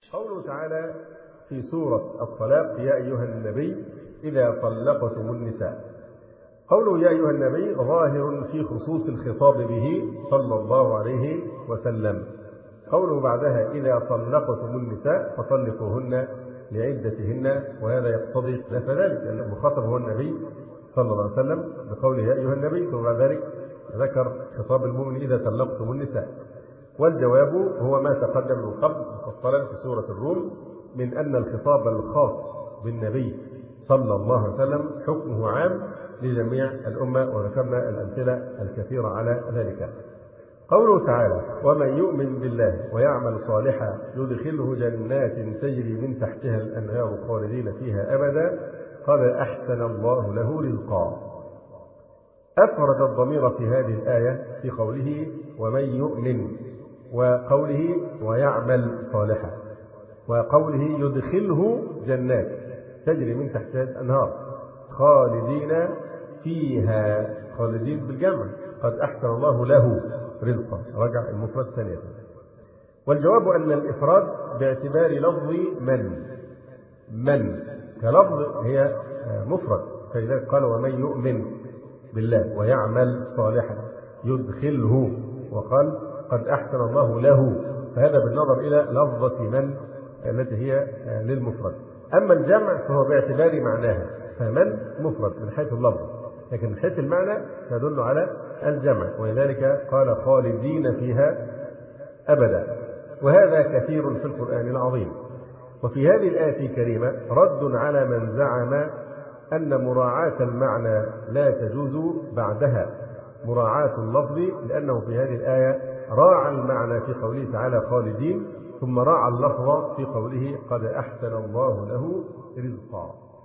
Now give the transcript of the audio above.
قوله تعالى في سورة الطلاق: يا أيها النبي إذا طلقتم النساء. قوله يا أيها النبي ظاهر في خصوص الخطاب به صلى الله عليه وسلم. قوله بعدها: إذا طلقتم النساء فطلقوهن لعدتهن، وهذا يقتضي خلاف ذلك، لأن المخاطب هو النبي صلى الله عليه وسلم بقوله يا أيها النبي، ثم بعد ذلك ذكر خطاب المؤمن إذا طلقتم النساء. والجواب هو ما تقدم من قبل مفصلا في سورة الروم من أن الخطاب الخاص بالنبي صلى الله عليه وسلم حكمه عام لجميع الأمة، وذكرنا الأمثلة الكثيرة على ذلك. قوله تعالى: ومن يؤمن بالله ويعمل صالحا يدخله جنات تجري من تحتها الأنهار خالدين فيها أبدا قد أحسن الله له رزقا. أفرد الضمير في هذه الآية في قوله ومن يؤمن، وقوله ويعمل صالحا، وقوله يدخله جنات تجري من تحتها الأنهار خالدين فيها، خالدين بالجمع، قد أحسن الله له رزقا، رجع المفرد ثانية. والجواب أن الإفراد باعتبار لفظ من كلفظ هي مفرد، فلذلك قال ومن يؤمن بالله ويعمل صالحا يدخله، وقال قد أحسن الله له، فهذا بالنظر إلى لفظة من التي هي للمفرد. أما الجمع فهو باعتبار معناها، فمن مفرد من حيث اللفظ، لكن من حيث المعنى تدل على الجمع، ولذلك قال خالدين فيها أبدا، وهذا كثير في القرآن العظيم. وفي هذه الآية الكريمة رد على من زعم أن مراعاة المعنى لا تجوز بعدها مراعاة اللفظ، لأنه في هذه الآية راعى المعنى في قوله تعالى خالدين، ثم راعى اللفظ في قوله قد أحسن الله له رزقا.